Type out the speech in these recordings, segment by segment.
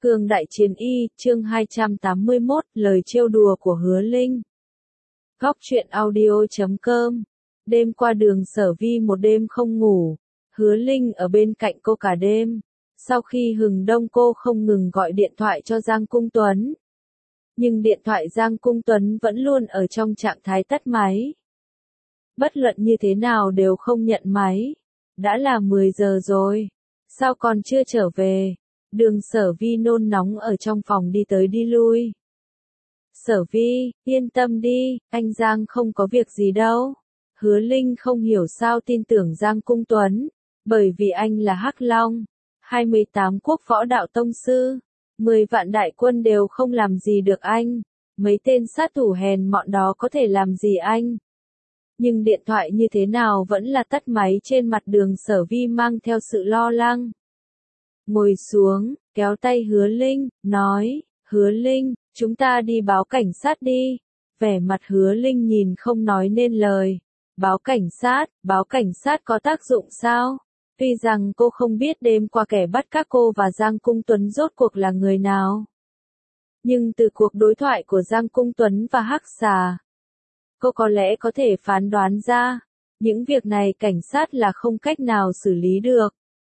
Cương Đại Chiến Y, chương 281, lời trêu đùa của Hứa Linh. Góc truyện audio.com. Đêm qua đường Sở Vi một đêm không ngủ, Hứa Linh ở bên cạnh cô cả đêm. Sau khi hừng đông cô không ngừng gọi điện thoại cho Giang Cung Tuấn. Nhưng điện thoại Giang Cung Tuấn vẫn luôn ở trong trạng thái tắt máy. Bất luận như thế nào đều không nhận máy. Đã là 10 giờ rồi, sao còn chưa trở về? Đường Sở Vi nôn nóng ở trong phòng đi tới đi lui. Sở Vi, yên tâm đi, anh Giang không có việc gì đâu. Hứa Linh không hiểu sao tin tưởng Giang Cung Tuấn, bởi vì anh là Hắc Long, 28 quốc võ đạo tông sư, 10 vạn đại quân đều không làm gì được anh, mấy tên sát thủ hèn mọn đó có thể làm gì anh. Nhưng điện thoại như thế nào vẫn là tắt máy, trên mặt đường Sở Vi mang theo sự lo lắng. Ngồi xuống, kéo tay Hứa Linh, nói, Hứa Linh, chúng ta đi báo cảnh sát đi. Vẻ mặt Hứa Linh nhìn không nói nên lời. Báo cảnh sát có tác dụng sao? Tuy rằng cô không biết đêm qua kẻ bắt các cô và Giang Cung Tuấn rốt cuộc là người nào. Nhưng từ cuộc đối thoại của Giang Cung Tuấn và Hắc Xà, cô có lẽ có thể phán đoán ra, những việc này cảnh sát là không cách nào xử lý được.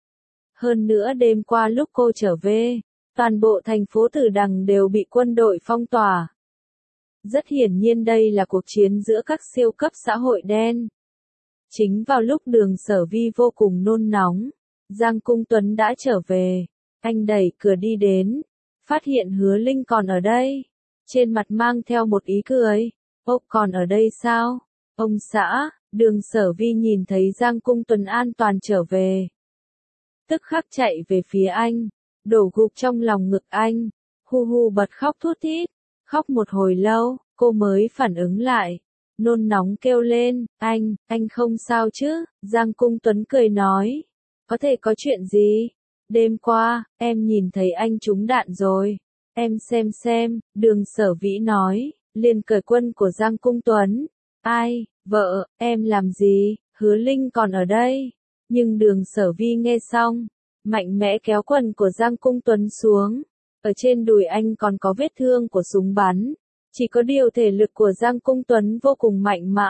Hơn nữa đêm qua lúc cô trở về, toàn bộ thành phố Tử Đằng đều bị quân đội phong tỏa. Rất hiển nhiên đây là cuộc chiến giữa các siêu cấp xã hội đen. Chính vào lúc đường Sở Vi vô cùng nôn nóng, Giang Cung Tuấn đã trở về. Anh đẩy cửa đi đến, phát hiện Hứa Linh còn ở đây. Trên mặt mang theo một ý cười. Ông còn ở đây sao? Ông xã, đường Sở Vi nhìn thấy Giang Cung Tuấn an toàn trở về. Tức khắc chạy về phía anh, đổ gục trong lòng ngực anh, hu hu bật khóc thút thít, khóc một hồi lâu, cô mới phản ứng lại, nôn nóng kêu lên, anh không sao chứ? Giang Cung Tuấn cười nói, có thể có chuyện gì? Đêm qua, em nhìn thấy anh trúng đạn rồi, em xem, đường Sở Vĩ nói, liền cởi quân của Giang Cung Tuấn. Ai, vợ, em làm gì? Hứa Linh còn ở đây. Nhưng đường Sở Vi nghe xong, mạnh mẽ kéo quần của Giang Cung Tuấn xuống. Ở trên đùi anh còn có vết thương của súng bắn. Chỉ có điều thể lực của Giang Cung Tuấn vô cùng mạnh mẽ.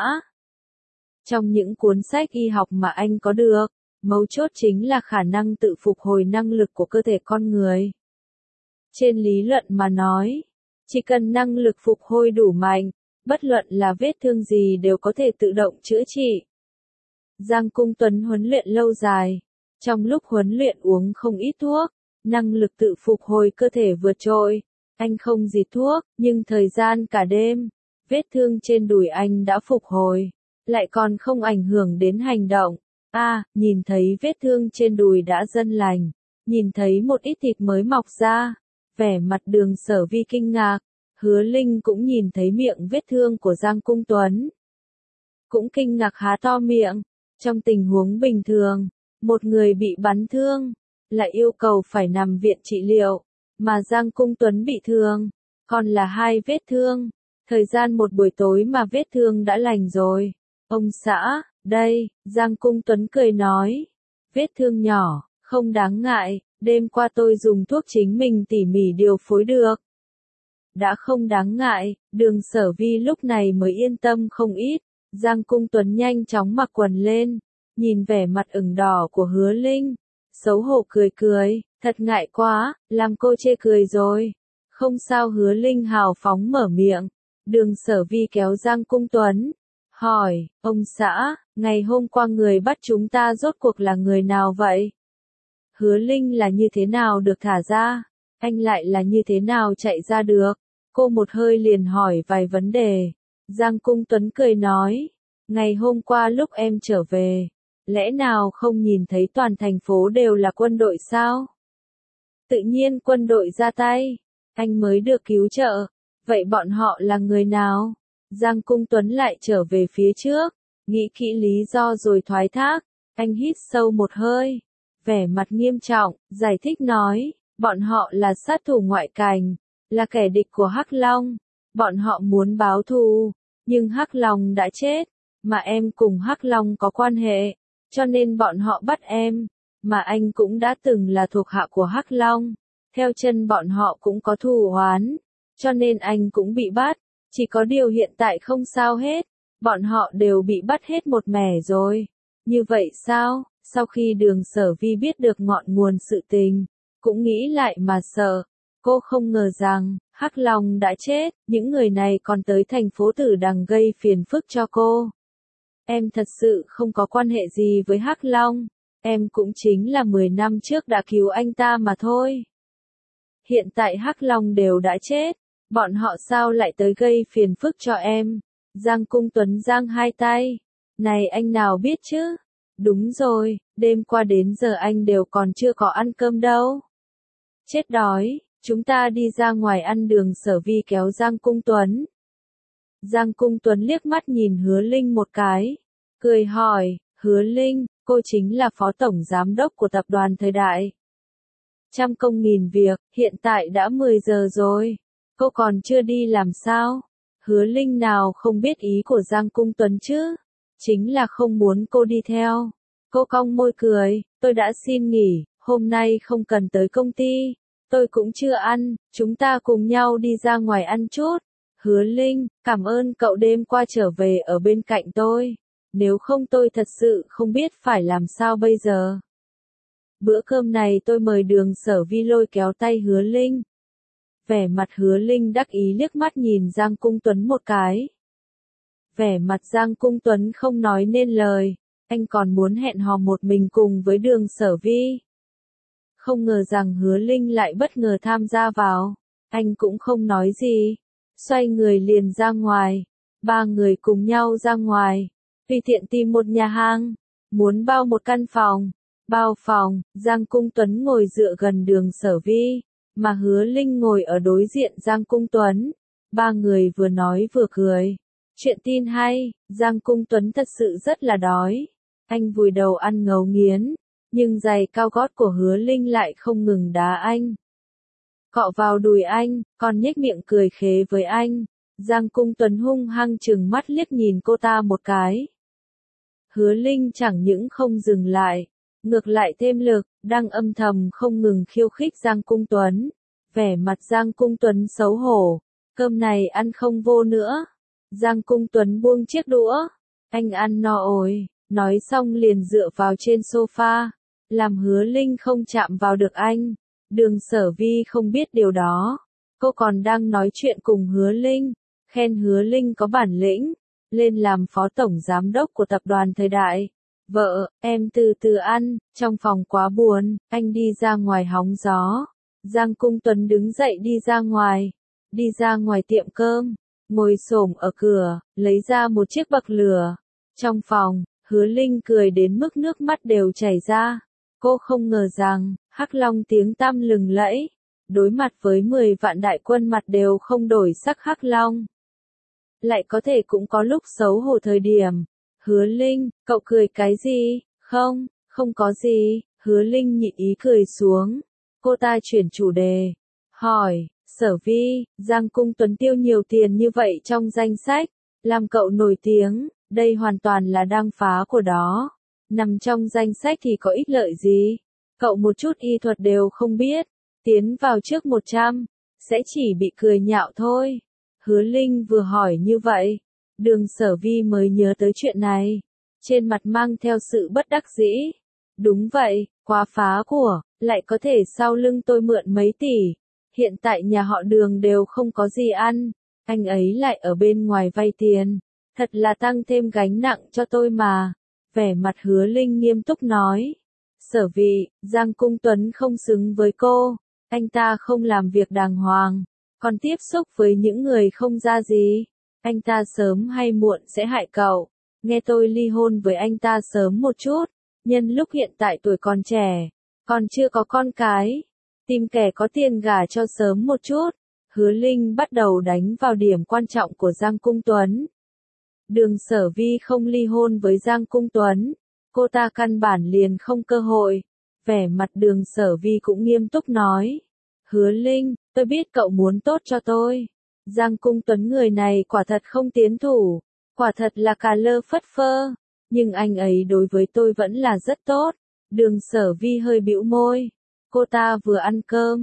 Trong những cuốn sách y học mà anh có được, mấu chốt chính là khả năng tự phục hồi năng lực của cơ thể con người. Trên lý luận mà nói, chỉ cần năng lực phục hồi đủ mạnh, bất luận là vết thương gì đều có thể tự động chữa trị. Giang Cung Tuấn huấn luyện lâu dài, trong lúc huấn luyện uống không ít thuốc, năng lực tự phục hồi cơ thể vượt trội. Anh không gì thuốc, nhưng thời gian cả đêm, vết thương trên đùi anh đã phục hồi, lại còn không ảnh hưởng đến hành động. Nhìn thấy vết thương trên đùi đã dần lành, nhìn thấy một ít thịt mới mọc ra, vẻ mặt đường Sở Vi kinh ngạc. Hứa Linh cũng nhìn thấy miệng vết thương của Giang Cung Tuấn, cũng kinh ngạc há to miệng. Trong tình huống bình thường, một người bị bắn thương, lại yêu cầu phải nằm viện trị liệu, mà Giang Cung Tuấn bị thương, còn là 2 vết thương. Thời gian một buổi tối mà vết thương đã lành rồi. Ông xã, đây, Giang Cung Tuấn cười nói, vết thương nhỏ, không đáng ngại, đêm qua tôi dùng thuốc chính mình tỉ mỉ điều phối được. Đã không đáng ngại, đường Sở Vi lúc này mới yên tâm không ít. Giang Cung Tuấn nhanh chóng mặc quần lên, nhìn vẻ mặt ửng đỏ của Hứa Linh, xấu hổ cười, thật ngại quá, làm cô chê cười rồi. Không sao, Hứa Linh hào phóng mở miệng. Đường Sở Vi kéo Giang Cung Tuấn, hỏi, ông xã, ngày hôm qua người bắt chúng ta rốt cuộc là người nào vậy? Hứa Linh là như thế nào được thả ra? Anh lại là như thế nào chạy ra được? Cô một hơi liền hỏi vài vấn đề. Giang Cung Tuấn cười nói, ngày hôm qua lúc em trở về, lẽ nào không nhìn thấy toàn thành phố đều là quân đội sao? Tự nhiên quân đội ra tay, anh mới được cứu trợ. Vậy bọn họ là người nào? Giang Cung Tuấn lại trở về phía trước, nghĩ kỹ lý do rồi thoái thác. Anh hít sâu một hơi, vẻ mặt nghiêm trọng, giải thích nói, bọn họ là sát thủ ngoại cảnh, là kẻ địch của Hắc Long. Bọn họ muốn báo thù, nhưng Hắc Long đã chết, mà em cùng Hắc Long có quan hệ, cho nên bọn họ bắt em, mà anh cũng đã từng là thuộc hạ của Hắc Long, theo chân bọn họ cũng có thù oán, cho nên anh cũng bị bắt, chỉ có điều hiện tại không sao hết, bọn họ đều bị bắt hết một mẻ rồi. Như vậy sao? Sau khi Đường Sở Vi biết được ngọn nguồn sự tình, cũng nghĩ lại mà sợ, cô không ngờ rằng, Hắc Long đã chết, những người này còn tới thành phố Tử Đằng gây phiền phức cho cô. Em thật sự không có quan hệ gì với Hắc Long, em cũng chính là 10 năm trước đã cứu anh ta mà thôi. Hiện tại Hắc Long đều đã chết, bọn họ sao lại tới gây phiền phức cho em? Giang Cung Tuấn giang hai tay. Này anh nào biết chứ? Đúng rồi, đêm qua đến giờ anh đều còn chưa có ăn cơm đâu. Chết đói, chúng ta đi ra ngoài ăn. Đường Sở Vi kéo Giang Cung Tuấn. Giang Cung Tuấn liếc mắt nhìn Hứa Linh một cái, cười hỏi, Hứa Linh, cô chính là phó tổng giám đốc của tập đoàn Thời Đại. Trăm công nghìn việc, hiện tại đã 10 giờ rồi, cô còn chưa đi làm sao? Hứa Linh nào không biết ý của Giang Cung Tuấn chứ? Chính là không muốn cô đi theo. Cô cong môi cười, tôi đã xin nghỉ, hôm nay không cần tới công ty. Tôi cũng chưa ăn, chúng ta cùng nhau đi ra ngoài ăn chút. Hứa Linh, cảm ơn cậu đêm qua trở về ở bên cạnh tôi. Nếu không tôi thật sự không biết phải làm sao bây giờ. Bữa cơm này tôi mời Đường Sở Vi lôi kéo tay Hứa Linh. Vẻ mặt Hứa Linh đắc ý liếc mắt nhìn Giang Cung Tuấn một cái. Vẻ mặt Giang Cung Tuấn không nói nên lời, anh còn muốn hẹn hò một mình cùng với Đường Sở Vi. Không ngờ rằng Hứa Linh lại bất ngờ tham gia vào, anh cũng không nói gì, xoay người liền ra ngoài, ba người cùng nhau ra ngoài, tùy tiện tìm một nhà hàng, muốn bao một căn phòng, bao phòng. Giang Cung Tuấn ngồi dựa gần Đường Sở Vi, mà Hứa Linh ngồi ở đối diện Giang Cung Tuấn, ba người vừa nói vừa cười. Chuyện tin hay, Giang Cung Tuấn thật sự rất là đói, anh vùi đầu ăn ngấu nghiến, nhưng giày cao gót của Hứa Linh lại không ngừng đá anh. Cọ vào đùi anh, còn nhếch miệng cười khế với anh. Giang Cung Tuấn hung hăng trừng mắt liếc nhìn cô ta một cái. Hứa Linh chẳng những không dừng lại, ngược lại thêm lực, đang âm thầm không ngừng khiêu khích Giang Cung Tuấn. Vẻ mặt Giang Cung Tuấn xấu hổ, cơm này ăn không vô nữa. Giang Cung Tuấn buông chiếc đũa, anh ăn no rồi, nói xong liền dựa vào trên sofa, làm Hứa Linh không chạm vào được anh. Đường Sở Vi không biết điều đó, cô còn đang nói chuyện cùng Hứa Linh, khen Hứa Linh có bản lĩnh, lên làm phó tổng giám đốc của tập đoàn Thời Đại. Vợ, em từ từ ăn, trong phòng quá buồn, anh đi ra ngoài hóng gió. Giang Cung Tuấn đứng dậy đi ra ngoài tiệm cơm, ngồi xổm ở cửa, lấy ra một chiếc bậc lửa. Trong phòng, Hứa Linh cười đến mức nước mắt đều chảy ra. Cô không ngờ rằng, Hắc Long tiếng tăm lừng lẫy, đối mặt với 10 vạn đại quân mặt đều không đổi sắc Hắc Long. Lại có thể cũng có lúc xấu hổ thời điểm. Hứa Linh, cậu cười cái gì? Không, không có gì. Hứa Linh nhịn ý cười xuống. Cô ta chuyển chủ đề. Hỏi, Sở Vi, Giang Cung Tuấn tiêu nhiều tiền như vậy trong danh sách, làm cậu nổi tiếng, đây hoàn toàn là đang phá của đó. Nằm trong danh sách thì có ích lợi gì? Cậu một chút y thuật đều không biết, tiến vào trước 100, sẽ chỉ bị cười nhạo thôi. Hứa Linh vừa hỏi như vậy, Đường Sở Vi mới nhớ tới chuyện này, trên mặt mang theo sự bất đắc dĩ. Đúng vậy, quá phá của, lại có thể sau lưng tôi mượn mấy tỷ. Hiện tại nhà họ Đường đều không có gì ăn, anh ấy lại ở bên ngoài vay tiền, thật là tăng thêm gánh nặng cho tôi mà. Vẻ mặt Hứa Linh nghiêm túc nói. Sở Vi, Giang Cung Tuấn không xứng với cô, anh ta không làm việc đàng hoàng, còn tiếp xúc với những người không ra gì. Anh ta sớm hay muộn sẽ hại cậu. Nghe tôi ly hôn với anh ta sớm một chút, nhân lúc hiện tại tuổi còn trẻ, còn chưa có con cái, tìm kẻ có tiền gả cho sớm một chút. Hứa Linh bắt đầu đánh vào điểm quan trọng của Giang Cung Tuấn. Đường Sở Vi không ly hôn với Giang Cung Tuấn, cô ta căn bản liền không cơ hội. Vẻ mặt Đường Sở Vi cũng nghiêm túc nói. Hứa Linh, tôi biết cậu muốn tốt cho tôi. Giang Cung Tuấn người này quả thật không tiến thủ, quả thật là cà lơ phất phơ, nhưng anh ấy đối với tôi vẫn là rất tốt. Đường Sở Vi hơi bĩu môi, cô ta vừa ăn cơm,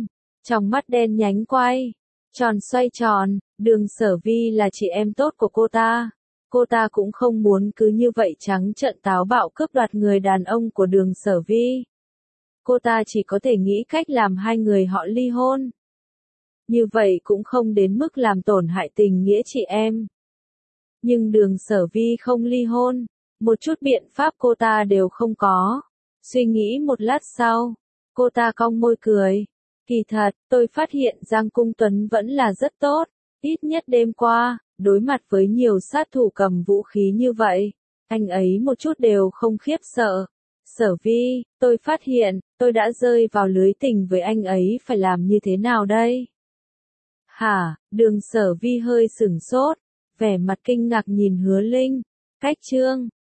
Trong mắt đen nhánh quay, tròn xoay tròn, Đường Sở Vi là chị em tốt của cô ta. Cô ta cũng không muốn cứ như vậy trắng trợn táo bạo cướp đoạt người đàn ông của Đường Sở Vi. Cô ta chỉ có thể nghĩ cách làm hai người họ ly hôn. Như vậy cũng không đến mức làm tổn hại tình nghĩa chị em. Nhưng Đường Sở Vi không ly hôn, một chút biện pháp cô ta đều không có. Suy nghĩ một lát sau, cô ta cong môi cười. Kỳ thật, tôi phát hiện Giang Cung Tuấn vẫn là rất tốt, ít nhất đêm qua, đối mặt với nhiều sát thủ cầm vũ khí như vậy, anh ấy một chút đều không khiếp sợ. Sở Vi, tôi phát hiện, tôi đã rơi vào lưới tình với anh ấy, phải làm như thế nào đây? Hả? Đường Sở Vi hơi sửng sốt, vẻ mặt kinh ngạc nhìn Hứa Linh. Cách chương